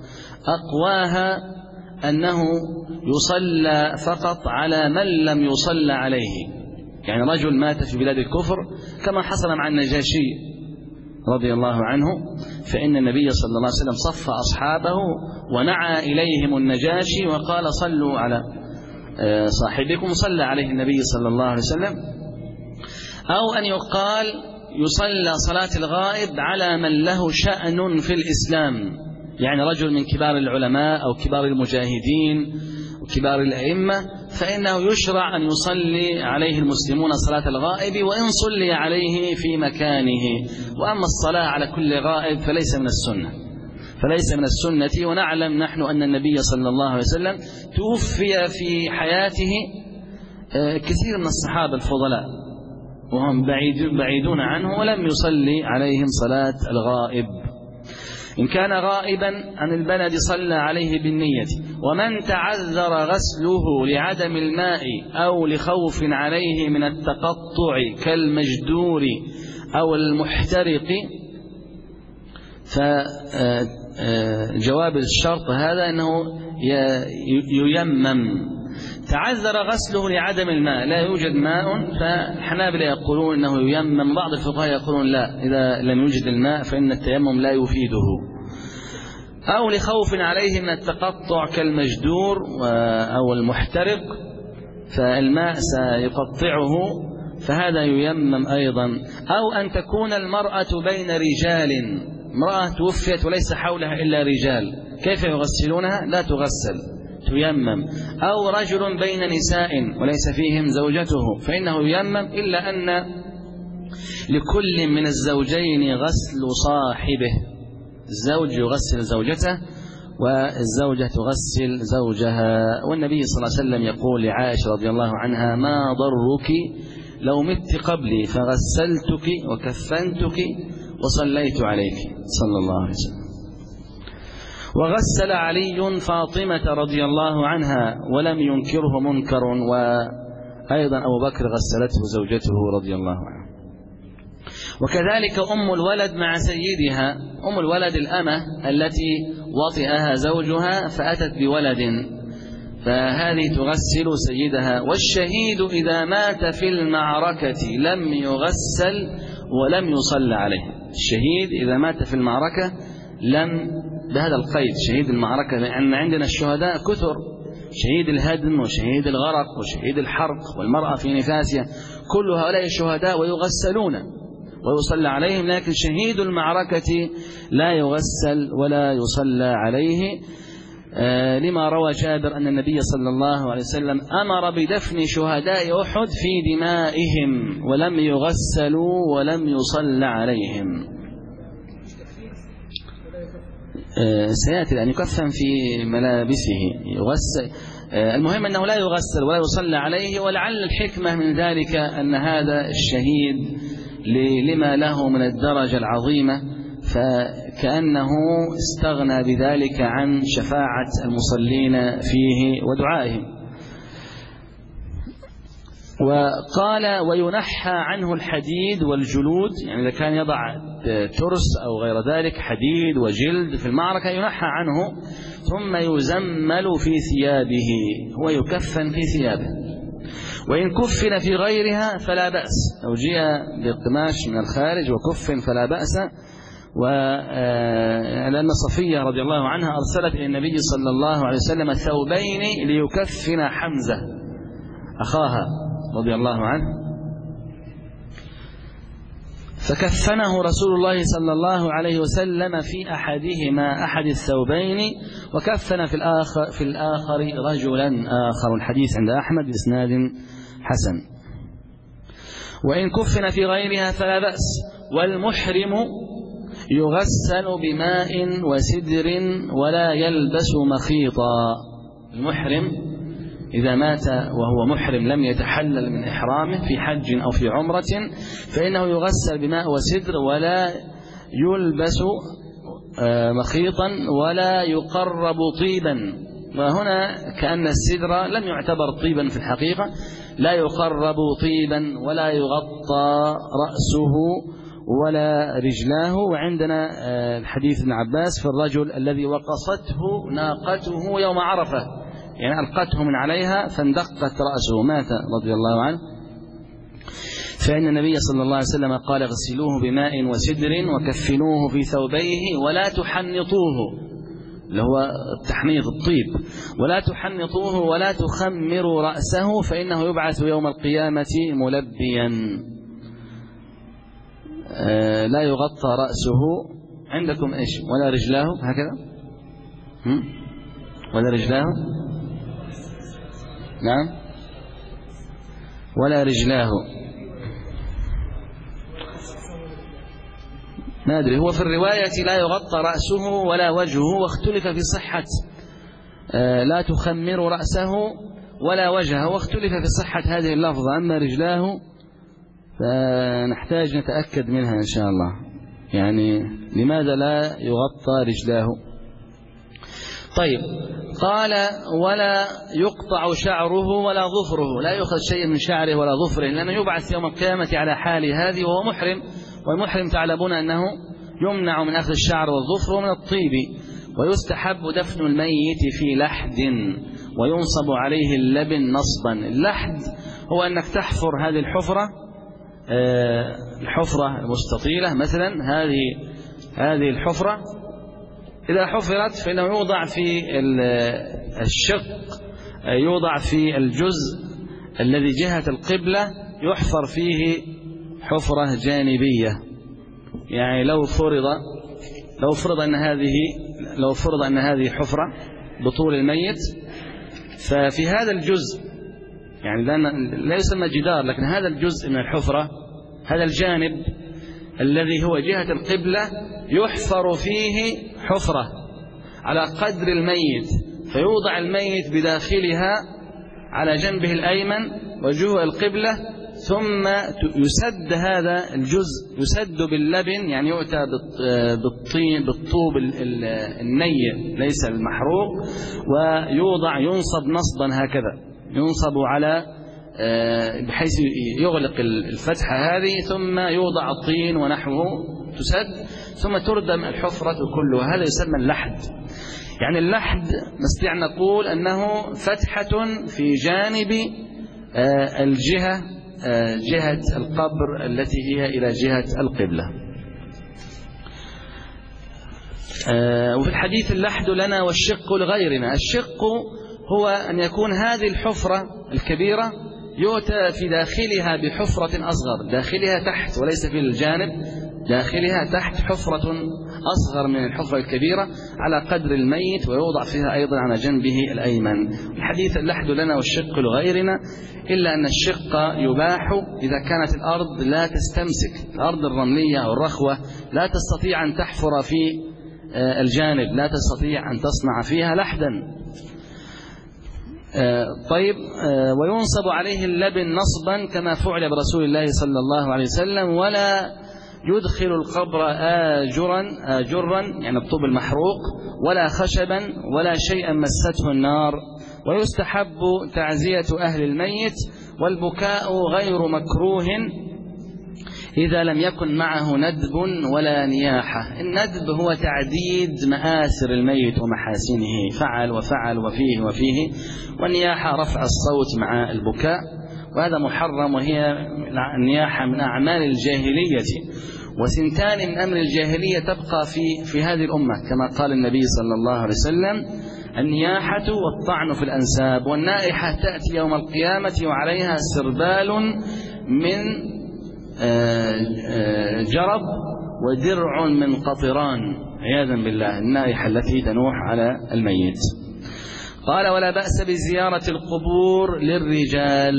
أقواها أنه يصلى فقط على من لم يصلى عليه، يعني رجل مات في بلاد الكفر كما حصل مع النجاشي رضي الله عنه، فإن النبي صلى الله عليه وسلم صف أصحابه ونعى إليهم النجاشي وقال صلوا على صاحبكم، صلى عليه النبي صلى الله عليه وسلم. أو أن يقال يصلى صلاة الغائب على من له شأن في الإسلام، يعني رجل من كبار العلماء أو كبار المجاهدين وكبار الأئمة، فإنه يشرع أن يصلي عليه المسلمون صلاة الغائب وإن صلي عليه في مكانه. وأما الصلاة على كل غائب فليس من السنة. ونعلم نحن أن النبي صلى الله عليه وسلم توفي في حياته كثير من الصحابة الفضلاء وهم بعيدون عنه ولم يصلي عليهم صلاة الغائب. إن كان غائبا عن البلد صلى عليه بالنية. ومن تعذر غسله لعدم الماء أو لخوف عليه من التقطع كالمجدور أو المحترق، فجواب الشرط هذا أنه ييمم. تعذر غسله لعدم الماء، لا يوجد ماء، فالحنابلة يقولون أنه ييمم، بعض الفقهاء يقولون لا، إذا لم يوجد الماء فإن التيمم لا يفيده. أو لخوف عليه من التقطع كالمجدور أو المحترق، فالماء سيقطعه، فهذا ييمم أيضا. أو أن تكون المرأة بين رجال، امرأة توفيت وليس حولها إلا رجال، كيف يغسلونها؟ لا تغسل، ييمم. أو رجل بين نساء وليس فيهم زوجته، فإنه ييمم، إلا أن لكل من الزوجين غسل صاحبه، الزوج يغسل زوجته والزوجة تغسل زوجها. والنبي صلى الله عليه وسلم يقول لعائشة رضي الله عنها: ما ضرك لو مت قبلي فغسلتك وكفنتك وصليت عليك، صلى الله عليه وسلم. وغسل علي فاطمة رضي الله عنها ولم ينكره منكر، وأيضا أبو بكر غسلته زوجته رضي الله عنه. وكذلك أم الولد مع سيدها، أم الولد الأمة التي وطئها زوجها فأتت بولد، فهذه تغسل سيدها. والشهيد إذا مات في المعركة لم يغسل ولم يصلى عليه، الشهيد إذا مات في المعركة لم بهذا القيد شهيد المعركة، لأن عندنا الشهداء كثر، شهيد الهدم وشهيد الغرق وشهيد الحرق والمرأة في نفاسها، كل هؤلاء الشهداء ويغسلون ويصلى عليهم، لكن شهيد المعركة لا يغسل ولا يصلى عليه، لما روى جابر أن النبي صلى الله عليه وسلم أمر بدفن شهداء أحد في دمائهم ولم يغسلوا ولم يصلى عليهم. سيأتي أن يكفن في ملابسه يغسل، المهم أنه لا يغسل ولا يصلى عليه. ولعل الحكمة من ذلك أن هذا الشهيد لما له من الدرجة العظيمة، فكأنه استغنى بذلك عن شفاعة المصلين فيه ودعائهم. وقال وينحى عنه الحديد والجلود، يعني إذا كان يضع ترس أو غير ذلك حديد وجلد في المعركة ينحى عنه، ثم يزمل في ثيابه، هو يكفن في ثيابه. وإن كفن في غيرها فلا بأس، لو جاء بقماش من الخارج وكفن فلا بأس. ولأن صفية رضي الله عنها أرسلت إلى النبي صلى الله عليه وسلم ثوبين ليكفن حمزة أخاها رضي الله عنه، فكفنه رسول الله صلى الله عليه وسلم في أحدهما أحد الثوبين، وكفن في الآخر رجلا آخر. الحديث عند أحمد بإسناد حسن. وإن كفن في غيرها فلا بأس. والمحرم يغسل بماء وسدر ولا يلبس مخيطا. المحرم إذا مات وهو محرم لم يتحلل من إحرامه في حج أو في عمرة، فإنه يغسل بماء وسدر ولا يلبس مخيطا ولا يقرب طيبا. وهنا كأن السدر لم يعتبر طيبا في الحقيقة، لا يقرب طيبا ولا يغطى رأسه ولا رجلاه. وعندنا الحديث ابن عباس في الرجل الذي وقصته ناقته يوم عرفة، يعني ألقته من عليها فاندقت رأسه مات رضي الله عنه. فإن النبي صلى الله عليه وسلم قال اغسلوه بماء وسدر وكفنوه في ثوبيه ولا تحنطوه، اللي هو التحنيط الطيب، ولا تحنطوه ولا تخمروا رأسه فإنه يبعث يوم القيامة ملبيا. لا يغطى رأسه. عندكم إيش؟ ولا رجلاه هكذا؟ ولا رجلاه؟ نعم، ولا رجلاه. ما أدري، هو في الرواية لا يغطى رأسه ولا وجهه، واختلف في صحة لا تخمر رأسه ولا وجهه، واختلف في صحة هذه اللفظة. أما رجلاه فنحتاج نتأكد منها إن شاء الله، يعني لماذا لا يغطى رجلاه. طيب، قال ولا يقطع شعره ولا ظفره، لا يؤخذ شيء من شعره ولا ظفره، لأنه يبعث يوم القيامة على حال هذه وهو محرم. والمحرم تعلمون أنه يمنع من أخذ الشعر والظفر من الطيب. ويستحب دفن الميت في لحد وينصب عليه اللبن نصبا. اللحد هو أنك تحفر هذه الحفرة، الحفرة المستطيلة مثلا، هذه الحفرة إذا حفرت فإنه يوضع في الشق، يوضع في الجزء الذي جهة القبلة، يحفر فيه حفرة جانبية. يعني لو فرض أن هذه حفرة بطول الميت، ففي هذا الجزء، يعني لا يسمى جدار، لكن هذا الجزء من الحفرة، هذا الجانب الذي هو جهة القبلة، يحفر فيه حفرة على قدر الميت، فيوضع الميت بداخلها على جنبه الأيمن وجهه القبلة، ثم يسد هذا الجزء، يسد باللبن، يعني يؤتى بالطوب الني ليس المحروق، ويوضع ينصب نصبا هكذا، ينصب على بحيث يغلق الفتحة هذه، ثم يوضع الطين ونحوه تسد، ثم تردم الحفرة كلها. هذا يسمى اللحد. يعني اللحد نستطيع نقول أنه فتحة في جانب الجهة، جهة القبر التي هي إلى جهة القبلة. وفي الحديث اللحد لنا والشق لغيرنا. الشق هو أن يكون هذه الحفرة الكبيرة يؤتى في داخلها بحفرة أصغر، داخلها تحت وليس في الجانب، داخلها تحت حفرة أصغر من الحفرة الكبيرة على قدر الميت، ويوضع فيها أيضا على جنبه الأيمن. الحديث اللحد لنا والشق لغيرنا، إلا أن الشق يباح إذا كانت الأرض لا تستمسك، الأرض الرملية أو الرخوة لا تستطيع أن تحفر في الجانب، لا تستطيع أن تصنع فيها لحدا. طيب، وينصب عليه اللبن نصبا كما فعل برسول الله صلى الله عليه وسلم، ولا يدخل القبر آجرا يعني الطوب المحروق، ولا خشبا ولا شيئا مسته النار. ويستحب تعزية أهل الميت، والبكاء غير مكروه إذا لم يكن معه ندب ولا نياحة. الندب هو تعديد مآثر الميت ومحاسنه، فعل وفعل وفيه وفيه، والنياحة رفع الصوت مع البكاء، وهذا محرم، وهي النياحة من أعمال الجاهلية، وسنتان من أمر الجاهلية تبقى في هذه الأمة كما قال النبي صلى الله عليه وسلم: النياحة والطعن في الأنساب. والنائحة تأتي يوم القيامة وعليها سربال من جرب ودرع من قطران، عياذا بالله، النائحة التي تنوح على الميت. قال: ولا بأس بزيارة القبور للرجال،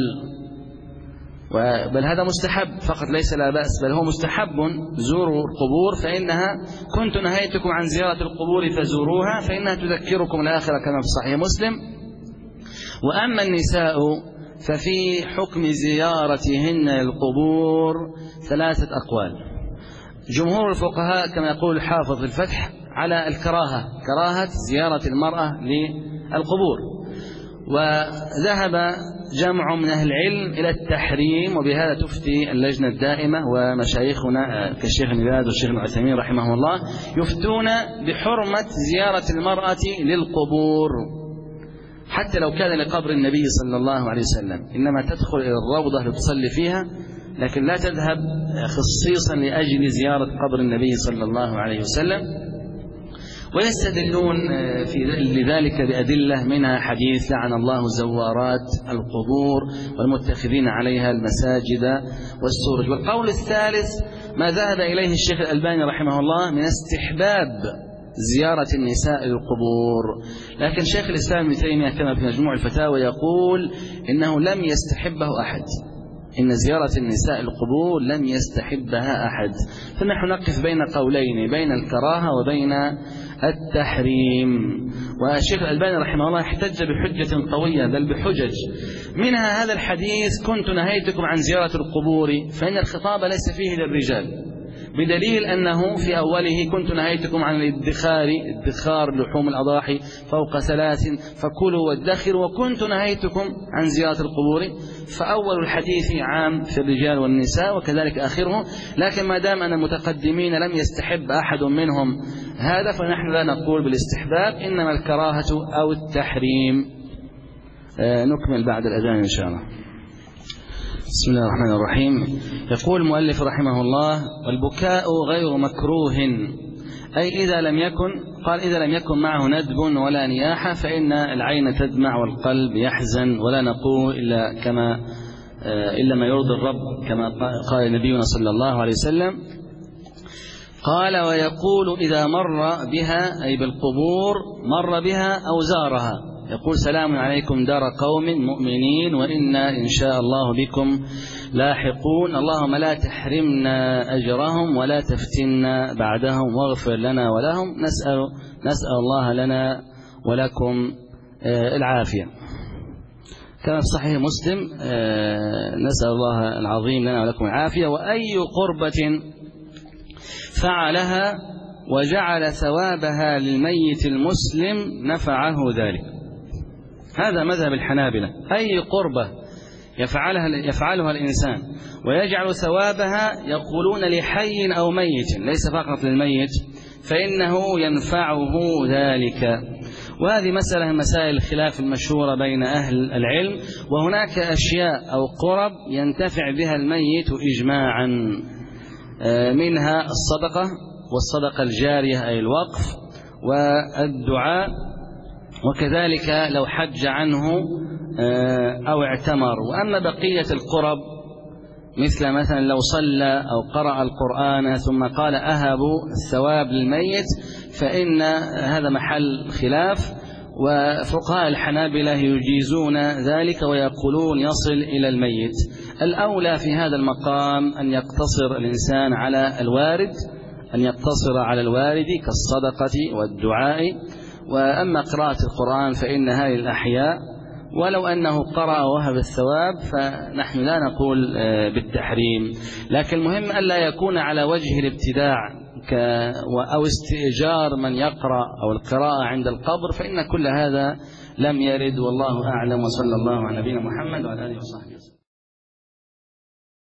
بل هذا مستحب فقط، ليس لا بأس، بل هو مستحب. زوروا القبور فإنها كنت نهيتكم عن زيارة القبور فزوروها فإنها تذكركم الآخرة كما في صحيح مسلم. وأما النساء ففي حكم زيارتهن القبور 3 أقوال. جمهور الفقهاء كما يقول الحافظ في الفتح على الكراهة، كراهة زيارة المرأة للقبور، وذهب جمع من أهل العلم إلى التحريم، وبهذا تفتي اللجنة الدائمة ومشايخنا كالشيخ ابن باز والشيخ ابن عثيمين رحمه الله يفتون بحرمة زيارة المرأة للقبور حتى لو كان لقبر النبي صلى الله عليه وسلم، إنما تدخل إلى الروضة لتصلي فيها، لكن لا تذهب خصيصا لأجل زيارة قبر النبي صلى الله عليه وسلم. ويستدلون لذلك بأدلة منها حديث: لعن الله زوارات القبور والمتخذين عليها المساجد والسرج. والقول الثالث ما ذهب إليه الشيخ الألباني رحمه الله من استحباب زيارة النساء للقبور، لكن شيخ الإسلام ابن تيمية كما في مجموع الفتاوى يقول إنه لم يستحبه أحد، إن زيارة النساء القبور لم يستحبها أحد. فنحن نقف بين قولين، بين الكراهة وبين التحريم. والشيخ الألباني رحمه الله احتج بحجة قوية، بل بحجج، منها هذا الحديث: كنت نهيتكم عن زيارة القبور، فإن الخطاب ليس فيه للرجال، بدليل أنه في أوله: كنت نهيتكم عن ادخار لحوم الأضاحي فوق 3 فكلوا وادخروا، وكنت نهيتكم عن زيارة القبور. فأول الحديث عام في الرجال والنساء وكذلك آخره، لكن ما دام أن المتقدمين لم يستحب أحد منهم هذا فنحن لا نقول بالاستحباب، إنما الكراهة أو التحريم. نكمل بعد الأذان إن شاء الله. بسم الله الرحمن الرحيم. يقول المؤلف رحمه الله: والبكاء غير مكروه، أي إذا لم يكن معه ندب ولا نياحة، فإن العين تدمع والقلب يحزن، ولا نقول إلا ما يرضي الرب كما قال نبينا صلى الله عليه وسلم. قال: ويقول إذا مر بها، أي بالقبور، مر بها أو زارها، يقول: سلام عليكم دار قوم مؤمنين وإنا إن شاء الله بكم لاحقون، اللهم لا تحرمنا أجرهم ولا تفتنا بعدهم واغفر لنا ولهم، نسأل الله لنا ولكم العافية. كما في صحيح مسلم: نسأل الله العظيم لنا ولكم العافية، وأي قربة فعلها وجعل ثوابها للميت المسلم نفعه ذلك. هذا مذهب الحنابلة، أي قربة يفعلها الإنسان ويجعل ثوابها، يقولون لحي أو ميت، ليس فقط للميت، فإنه ينفعه ذلك. وهذه مسألة من مسائل الخلاف المشهورة بين أهل العلم. وهناك أشياء أو قرب ينتفع بها الميت إجماعا، منها الصدقة والصدقة الجارية أي الوقف، والدعاء، وكذلك لو حج عنه أو اعتمر. وأما بقية القرب مثلا لو صلى أو قرأ القرآن ثم قال أهب الثواب للميت، فإن هذا محل خلاف، وفقهاء الحنابلة يجيزون ذلك ويقولون يصل إلى الميت. الأولى في هذا المقام أن يقتصر الإنسان على الوارد، أن يقتصر على الوارد كالصدقة والدعاء. وأما قراءة القرآن فإنها للأحياء، ولو أنه قرأ وهب الثواب فنحن لا نقول بالتحريم، لكن المهم ألا يكون على وجه الابتداع أو استئجار من يقرأ أو القراءة عند القبر، فإن كل هذا لم يرد، والله أعلم. وصلى الله على نبينا محمد وعلى آله وصحبه وسلم.